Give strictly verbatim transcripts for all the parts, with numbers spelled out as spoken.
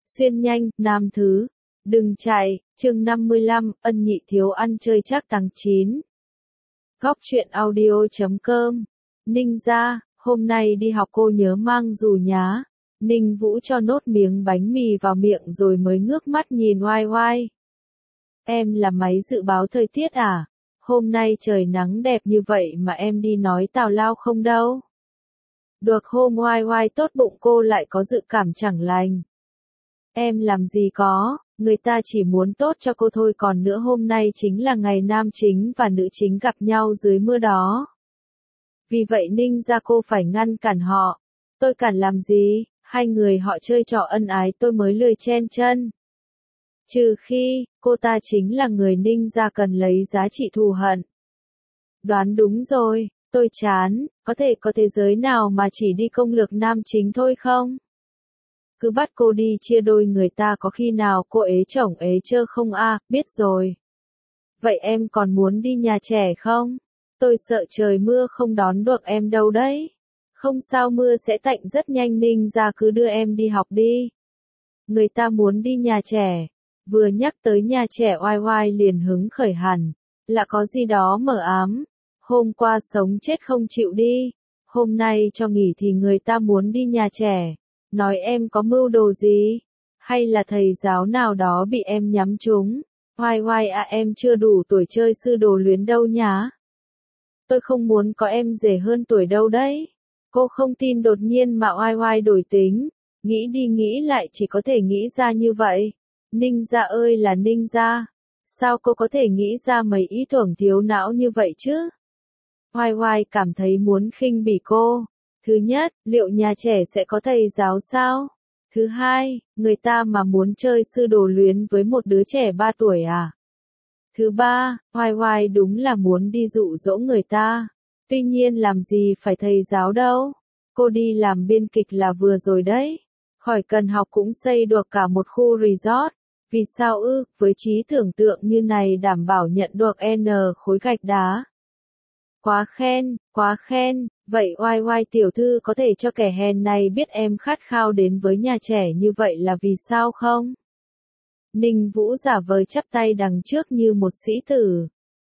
Xuyên nhanh, nam thứ. Đừng chạy, chương năm mươi lăm, ân nhị thiếu ăn chơi chắc tháng chín. Góc truyện audio chấm com. Ninh gia, hôm nay đi học cô nhớ mang dù nhá. Ninh Vũ cho nốt miếng bánh mì vào miệng rồi mới ngước mắt nhìn oai oai. Em là máy dự báo thời tiết à? Hôm nay trời nắng đẹp như vậy mà em đi nói tào lao không đâu. Được hôm oai oai tốt bụng cô lại có dự cảm chẳng lành. Em làm gì có, người ta chỉ muốn tốt cho cô thôi, còn nữa hôm nay chính là ngày nam chính và nữ chính gặp nhau dưới mưa đó. Vì vậy Ninh gia cô phải ngăn cản họ. Tôi cản làm gì, hai người họ chơi trò ân ái tôi mới lười chen chân. Trừ khi, cô ta chính là người Ninh gia cần lấy giá trị thù hận. Đoán đúng rồi, tôi chán, có thể có thế giới nào mà chỉ đi công lược nam chính thôi không? Cứ bắt cô đi chia đôi người ta, có khi nào cô ế chồng ế chơ không a? À, biết rồi. Vậy em còn muốn đi nhà trẻ không? Tôi sợ trời mưa không đón được em đâu đấy. Không sao, mưa sẽ tạnh rất nhanh, Ninh gia cứ đưa em đi học đi. Người ta muốn đi nhà trẻ. Vừa nhắc tới nhà trẻ oai oai liền hứng khởi hẳn. Là có gì đó mờ ám. Hôm qua sống chết không chịu đi. Hôm nay cho nghỉ thì người ta muốn đi nhà trẻ. Nói em có mưu đồ gì? Hay là thầy giáo nào đó bị em nhắm trúng? Oai oai à, em chưa đủ tuổi chơi sư đồ luyến đâu nhá. Tôi không muốn có em rể hơn tuổi đâu đấy. Cô không tin đột nhiên mà oai oai đổi tính. Nghĩ đi nghĩ lại chỉ có thể nghĩ ra như vậy. Ninh gia ơi là Ninh gia. Sao cô có thể nghĩ ra mấy ý tưởng thiếu não như vậy chứ? Oai oai cảm thấy muốn khinh bỉ cô. Thứ nhất, liệu nhà trẻ sẽ có thầy giáo sao? Thứ hai, người ta mà muốn chơi sư đồ luyến với một đứa trẻ ba tuổi à? Thứ ba, oai oai đúng là muốn đi dụ dỗ người ta. Tuy nhiên làm gì phải thầy giáo đâu. Cô đi làm biên kịch là vừa rồi đấy. Khỏi cần học cũng xây được cả một khu resort. Vì sao ư, với trí tưởng tượng như này đảm bảo nhận được N khối gạch đá. Quá khen, quá khen, vậy oai oai tiểu thư có thể cho kẻ hèn này biết em khát khao đến với nhà trẻ như vậy là vì sao không? Ninh Vũ giả vờ chắp tay đằng trước như một sĩ tử.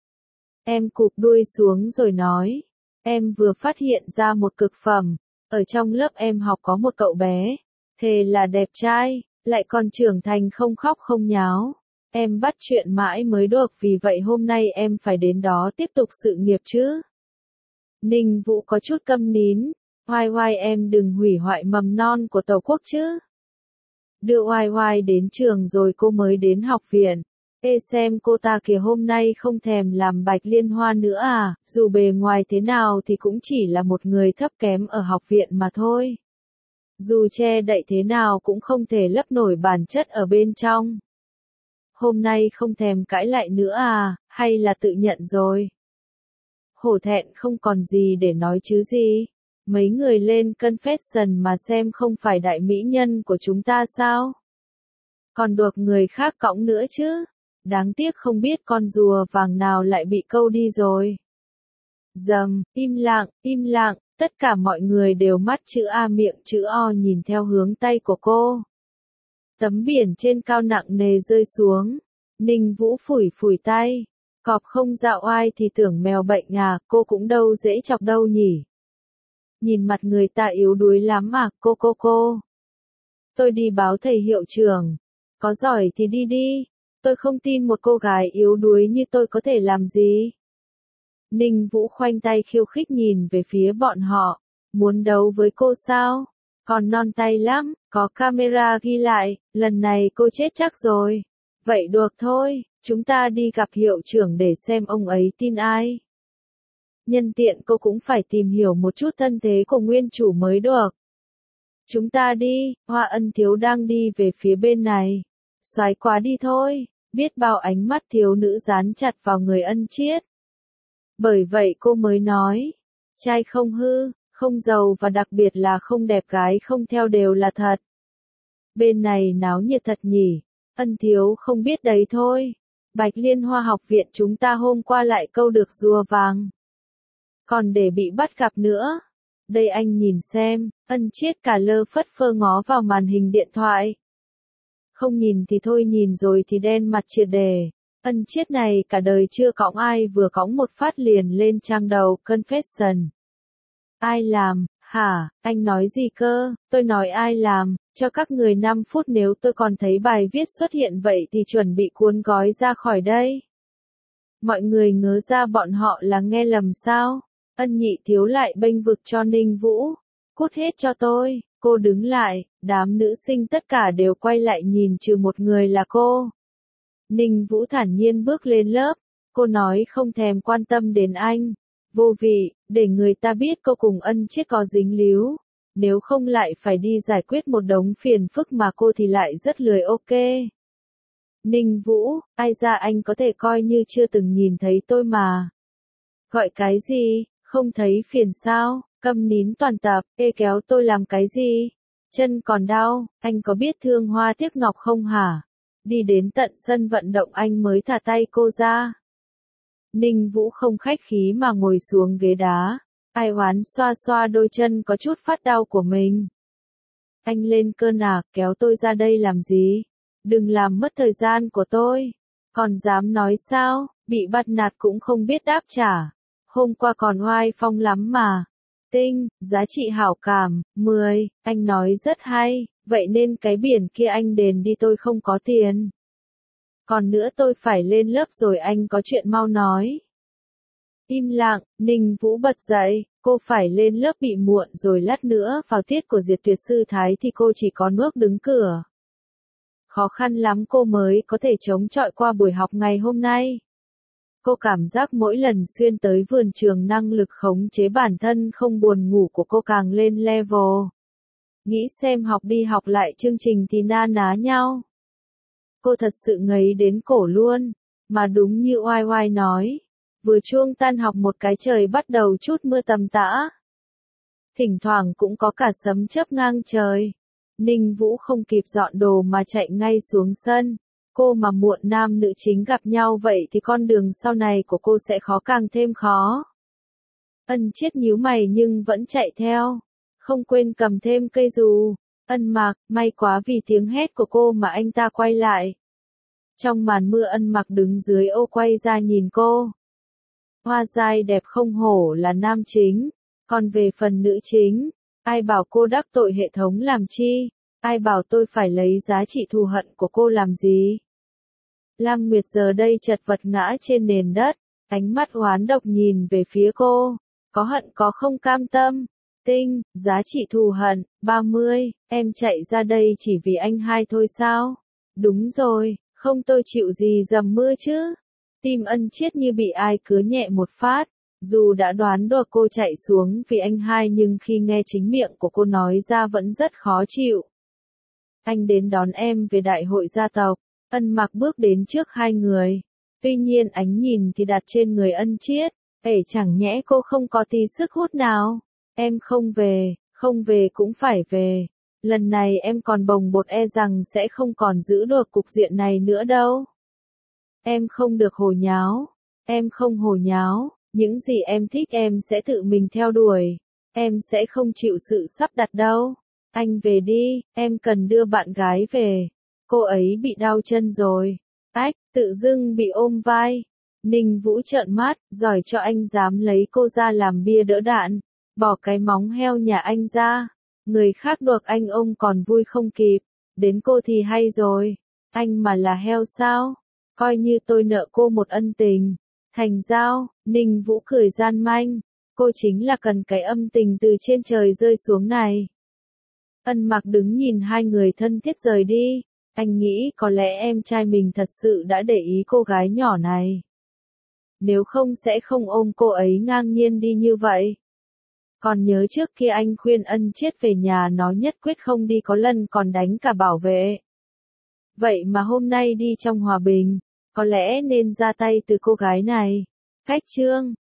Em cụp đuôi xuống rồi nói, em vừa phát hiện ra một cực phẩm, ở trong lớp em học có một cậu bé, thề là đẹp trai, lại còn trưởng thành không khóc không nháo. Em bắt chuyện mãi mới được, vì vậy hôm nay em phải đến đó tiếp tục sự nghiệp chứ. Ninh Vũ có chút câm nín, oai oai em đừng hủy hoại mầm non của Tổ quốc chứ. Đưa oai oai đến trường rồi cô mới đến học viện. Ê xem cô ta kìa, hôm nay không thèm làm Bạch Liên Hoa nữa à, dù bề ngoài thế nào thì cũng chỉ là một người thấp kém ở học viện mà thôi. Dù che đậy thế nào cũng không thể lấp nổi bản chất ở bên trong. Hôm nay không thèm cãi lại nữa à, hay là tự nhận rồi? Hổ thẹn không còn gì để nói chứ gì. Mấy người lên confession mà xem không phải đại mỹ nhân của chúng ta sao? Còn được người khác cõng nữa chứ. Đáng tiếc không biết con rùa vàng nào lại bị câu đi rồi. Dầm, im lặng, im lặng, tất cả mọi người đều mắt chữ A miệng chữ O nhìn theo hướng tay của cô. Tấm biển trên cao nặng nề rơi xuống. Ninh Vũ phủi phủi tay. Cọp không dạo oai thì tưởng mèo bệnh à, cô cũng đâu dễ chọc đâu nhỉ. Nhìn mặt người ta yếu đuối lắm à, cô cô cô. Tôi đi báo thầy hiệu trưởng. Có giỏi thì đi đi. Tôi không tin một cô gái yếu đuối như tôi có thể làm gì. Ninh Vũ khoanh tay khiêu khích nhìn về phía bọn họ. Muốn đấu với cô sao? Còn non tay lắm, có camera ghi lại, lần này cô chết chắc rồi. Vậy được thôi, chúng ta đi gặp hiệu trưởng để xem ông ấy tin ai. Nhân tiện cô cũng phải tìm hiểu một chút thân thế của nguyên chủ mới được. Chúng ta đi, Hoa Ân thiếu đang đi về phía bên này. Xoái quá đi thôi, biết bao ánh mắt thiếu nữ dán chặt vào người Ân Chiết. Bởi vậy cô mới nói, trai không hư, không giàu và đặc biệt là không đẹp gái không theo đều là thật. Bên này náo nhiệt thật nhỉ, Ân thiếu không biết đấy thôi. Bạch Liên Hoa học viện chúng ta hôm qua lại câu được rùa vàng. Còn để bị bắt gặp nữa. Đây anh nhìn xem, Ân Chiết cả lơ phất phơ ngó vào màn hình điện thoại. Không nhìn thì thôi, nhìn rồi thì đen mặt triệt đề. Ân Chiết này cả đời chưa cõng ai, vừa cõng một phát liền lên trang đầu Confession. Ai làm, hả, anh nói gì cơ, tôi nói ai làm, cho các người năm phút, nếu tôi còn thấy bài viết xuất hiện vậy thì chuẩn bị cuốn gói ra khỏi đây. Mọi người ngớ ra bọn họ là nghe lầm sao? Ân Nhị Thiếu lại bênh vực cho Ninh Vũ. Cút hết cho tôi, cô đứng lại, đám nữ sinh tất cả đều quay lại nhìn trừ một người là cô. Ninh Vũ thản nhiên bước lên lớp, cô nói không thèm quan tâm đến anh. Vô vị, để người ta biết cô cùng Ân Chiết có dính líu. Nếu không lại phải đi giải quyết một đống phiền phức mà cô thì lại rất lười. Ok. Ninh Vũ, ai ra anh có thể coi như chưa từng nhìn thấy tôi mà. Gọi cái gì, không thấy phiền sao, câm nín toàn tập, ê kéo tôi làm cái gì? Chân còn đau, anh có biết thương hoa tiếc ngọc không hả? Đi đến tận sân vận động anh mới thả tay cô ra. Ninh Vũ không khách khí mà ngồi xuống ghế đá. Ai oán xoa xoa đôi chân có chút phát đau của mình. Anh lên cơn à, kéo tôi ra đây làm gì? Đừng làm mất thời gian của tôi. Còn dám nói sao, bị bắt nạt cũng không biết đáp trả. Hôm qua còn oai phong lắm mà. Tinh, giá trị hảo cảm, mười, anh nói rất hay, vậy nên cái biển kia anh đền đi, tôi không có tiền. Còn nữa tôi phải lên lớp rồi, anh có chuyện mau nói. Im lặng, Ninh Vũ bật dậy, cô phải lên lớp, bị muộn rồi, lát nữa vào tiết của Diệt Tuyệt Sư Thái thì cô chỉ có nước đứng cửa. Khó khăn lắm cô mới có thể chống chọi qua buổi học ngày hôm nay. Cô cảm giác mỗi lần xuyên tới vườn trường, năng lực khống chế bản thân không buồn ngủ của cô càng lên level. Nghĩ xem học đi học lại chương trình thì na ná nhau. Cô thật sự ngấy đến cổ luôn, mà đúng như oai oai nói. Vừa chuông tan học một cái trời bắt đầu chút mưa tầm tã. Thỉnh thoảng cũng có cả sấm chớp ngang trời. Ninh Vũ không kịp dọn đồ mà chạy ngay xuống sân. Cô mà muộn nam nữ chính gặp nhau vậy thì con đường sau này của cô sẽ khó càng thêm khó. Ân Chiết nhíu mày nhưng vẫn chạy theo. Không quên cầm thêm cây dù. Ân Mạc, may quá vì tiếng hét của cô mà anh ta quay lại. Trong màn mưa Ân Mạc đứng dưới ô quay ra nhìn cô. Hoa dai đẹp không hổ là nam chính. Còn về phần nữ chính, ai bảo cô đắc tội hệ thống làm chi? Ai bảo tôi phải lấy giá trị thù hận của cô làm gì? Lam Nguyệt giờ đây chật vật ngã trên nền đất, ánh mắt oán độc nhìn về phía cô. Có hận có không cam tâm. Tinh, giá trị thù hận, ba mươi, em chạy ra đây chỉ vì anh hai thôi sao? Đúng rồi, không tôi chịu gì dầm mưa chứ. Tim Ân Chiết như bị ai cứa nhẹ một phát. Dù đã đoán được cô chạy xuống vì anh hai nhưng khi nghe chính miệng của cô nói ra vẫn rất khó chịu. Anh đến đón em về đại hội gia tộc. Ân Mạc bước đến trước hai người. Tuy nhiên ánh nhìn thì đặt trên người Ân Chiết. Ể chẳng nhẽ cô không có tí sức hút nào. Em không về, không về cũng phải về. Lần này em còn bồng bột, e rằng sẽ không còn giữ được cục diện này nữa đâu. Em không được hồ nháo. Em không hồ nháo. Những gì em thích em sẽ tự mình theo đuổi. Em sẽ không chịu sự sắp đặt đâu. Anh về đi, em cần đưa bạn gái về. Cô ấy bị đau chân rồi. Ách, tự dưng bị ôm vai. Ninh Vũ trợn mắt, giỏi cho anh dám lấy cô ra làm bia đỡ đạn. Bỏ cái móng heo nhà anh ra. Người khác được anh ôm còn vui không kịp. Đến cô thì hay rồi. Anh mà là heo sao? Coi như tôi nợ cô một ân tình. Thành giao, Ninh Vũ cười gian manh. Cô chính là cần cái âm tình từ trên trời rơi xuống này. Ân Mạc đứng nhìn hai người thân thiết rời đi. Anh nghĩ có lẽ em trai mình thật sự đã để ý cô gái nhỏ này. Nếu không sẽ không ôm cô ấy ngang nhiên đi như vậy. Còn nhớ trước kia anh khuyên Ân Chiết về nhà nói nhất quyết không đi, có lần còn đánh cả bảo vệ. Vậy mà hôm nay đi trong hòa bình, có lẽ nên ra tay từ cô gái này. Khách trương.